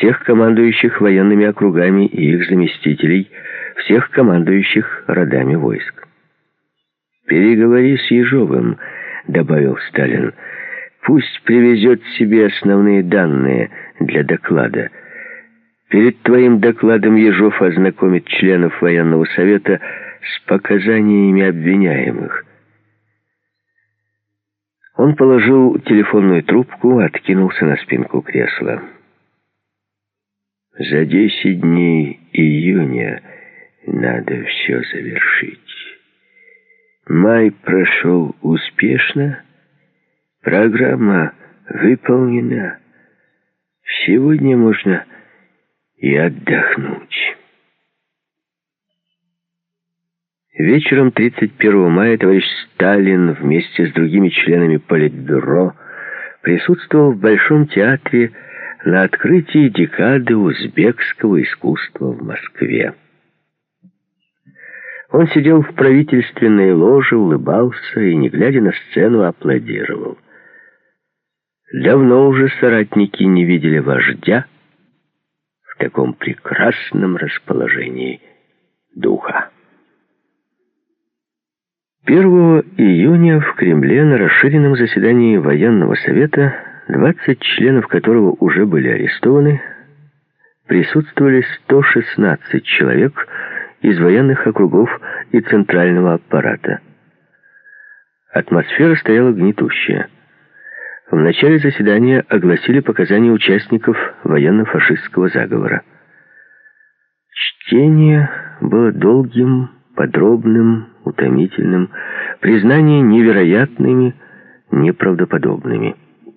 всех командующих военными округами и их заместителей, всех командующих родами войск. «Переговори с Ежовым», — добавил Сталин. «Пусть привезет себе основные данные для доклада. Перед твоим докладом Ежов ознакомит членов военного совета с показаниями обвиняемых». Он положил телефонную трубку, откинулся на спинку кресла. «За 10 дней июня надо все завершить. Май прошел успешно, программа выполнена. Сегодня можно и отдохнуть». Вечером 31 мая товарищ Сталин вместе с другими членами Политбюро присутствовал в Большом театре на открытии декады узбекского искусства в Москве. Он сидел в правительственной ложе, улыбался и, не глядя на сцену, аплодировал. Давно уже соратники не видели вождя в таком прекрасном расположении духа. 1 июня в Кремле на расширенном заседании военного совета, 20 членов которого уже были арестованы, присутствовали 116 человек из военных округов и центрального аппарата. Атмосфера стояла гнетущая. В начале заседания огласили показания участников военно-фашистского заговора. Чтение было долгим, подробным, утомительным, признания невероятными, неправдоподобными.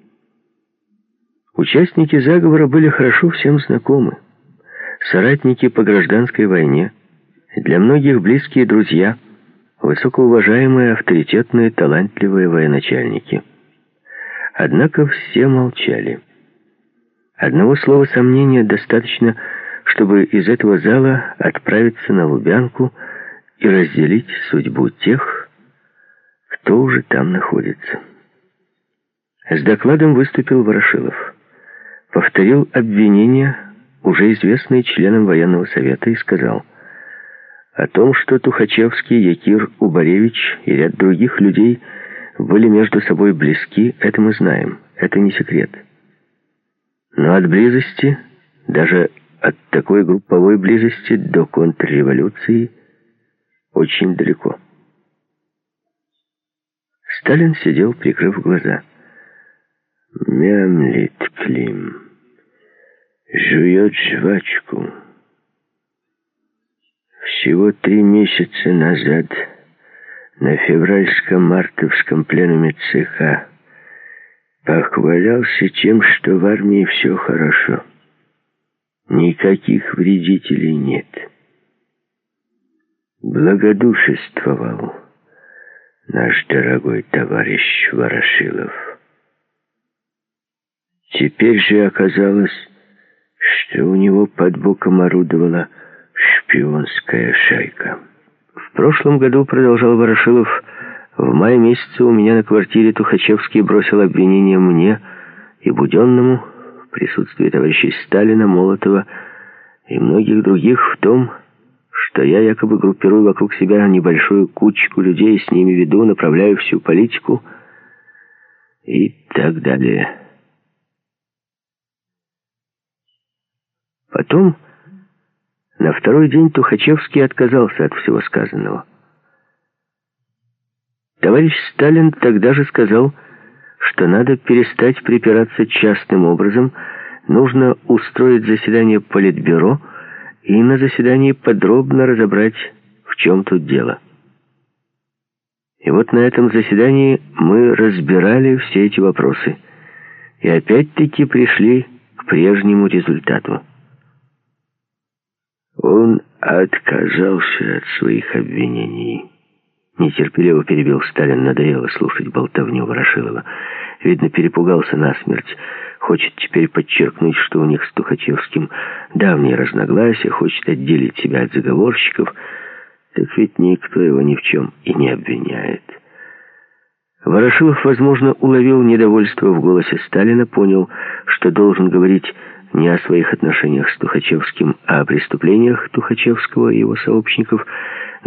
Участники заговора были хорошо всем знакомы. Соратники по гражданской войне, для многих близкие друзья, высокоуважаемые, авторитетные, талантливые военачальники. Однако все молчали. Одного слова сомнения достаточно, чтобы из этого зала отправиться на Лубянку и разделить судьбу тех, кто уже там находится. С докладом выступил Ворошилов. Повторил обвинения, уже известные членам военного совета, и сказал: о том, что Тухачевский, Якир, Убаревич и ряд других людей были между собой близки, это мы знаем, это не секрет. Но от близости, даже от такой групповой близости до контрреволюции, очень далеко. Сталин сидел, прикрыв глаза. Мямлит Клим, жует жвачку. Всего 3 месяца назад на февральско-мартовском пленуме ЦК похвалялся тем, что в армии все хорошо. Никаких вредителей нет. Благодушествовал наш дорогой товарищ Ворошилов. Теперь же оказалось, что у него под боком орудовала шпионская шайка. В прошлом году, продолжал Ворошилов, в мае месяце у меня на квартире Тухачевский бросил обвинение мне и Буденному в присутствии товарищей Сталина, Молотова и многих других в том, что я якобы группирую вокруг себя небольшую кучку людей, с ними веду, направляю всю политику и так далее. Потом, на второй день, Тухачевский отказался от всего сказанного. Товарищ Сталин тогда же сказал, что надо перестать припираться частным образом, нужно устроить заседание Политбюро и на заседании подробно разобрать, в чем тут дело. И вот на этом заседании мы разбирали все эти вопросы и опять-таки пришли к прежнему результату. Он отказался от своих обвинений. Нетерпеливо перебил Сталин, надоело слушать болтовню Ворошилова. Видно, перепугался насмерть. Хочет теперь подчеркнуть, что у них с Тухачевским давние разногласия, хочет отделить себя от заговорщиков. Так ведь никто его ни в чем и не обвиняет. Ворошилов, возможно, уловил недовольство в голосе Сталина, понял, что должен говорить не о своих отношениях с Тухачевским, а о преступлениях Тухачевского и его сообщников,